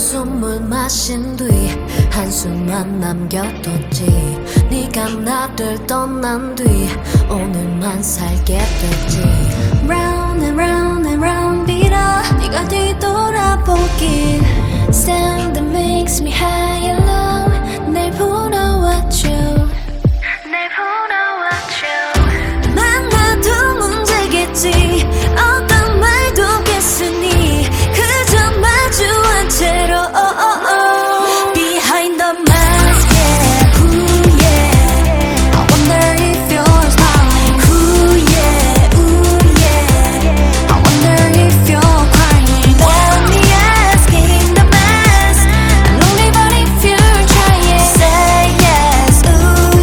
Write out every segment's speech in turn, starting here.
숨을 마신 뒤 한숨만 남겨뒀지. 네가 나를 떠난 뒤 오늘만 살게 됐지. Round and round and round 빌어 네가 뒤돌아보길. Sound that makes me high and low. 날 불러왔죠. 날 불러왔죠. 만나도 문제겠지. 어떤 말도 겠으니 그저 마주한 채로 Behind the mask, yeah, ooh yeah. I wonder if you're smiling, ooh yeah, ooh yeah. I wonder if you're crying. Let me ask in the mask. I'm lonely but if you're trying, say yes, ooh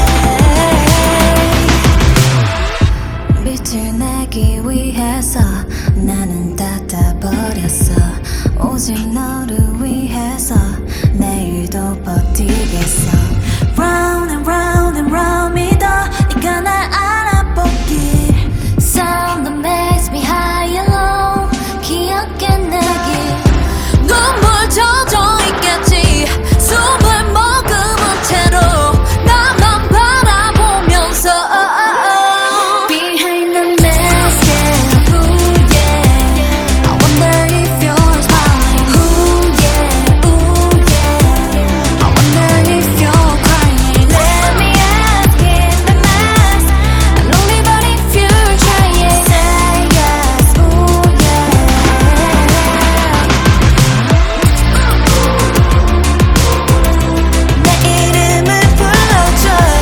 yeah. 빛을 내기 위해서 나는 닫아버렸어. 오직 너를 위해서 내일도 버티겠어. Round and round and round 믿어 네가 날 알아보길. Sound that makes me high and low. 기억해내길. 눈물 젖어 있겠지. 숨을 머금은 채로 나만 바라보면서 Behind the mask, yeah, ooh yeah. I wonder if you're smiling, ooh yeah, ooh yeah. I wonder if you're crying. Let me ask in the mask. I'm lonely but if you're trying, say yes, ooh yeah. 내 이름을 불러줘.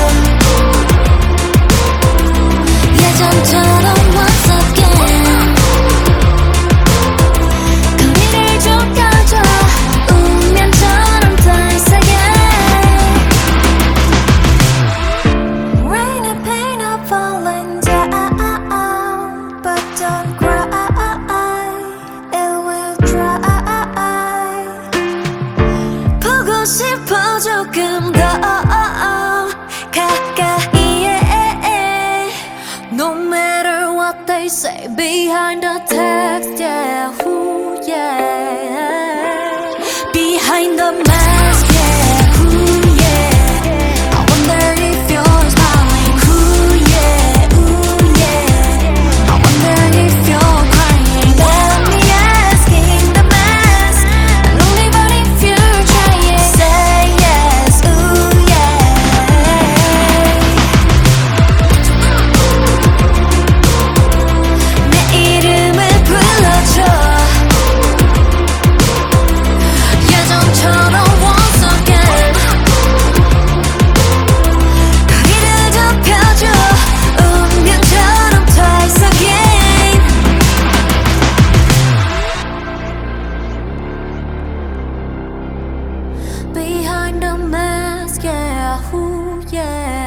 예전처럼 once again. 거리를 좁혀줘. 운명처럼 twice again. Rain and pain are falling down, but don't cry, it will dry. 보고 싶어 조금 더 가까이에. No matter what they say behind the text, yeah, ooh yeah. Behind the mask, yeah, ooh yeah. I wonder if you're smiling, ooh yeah, ooh yeah. I wonder if you're crying. Let me ask in the mask. I'm lonely but if you're trying, say yes, ooh yeah. 내 이름을 불러줘. 예전처럼 once again. 거리를 좁혀줘. 운명처럼 twice again. Behind the mask, yeah, ooh yeah.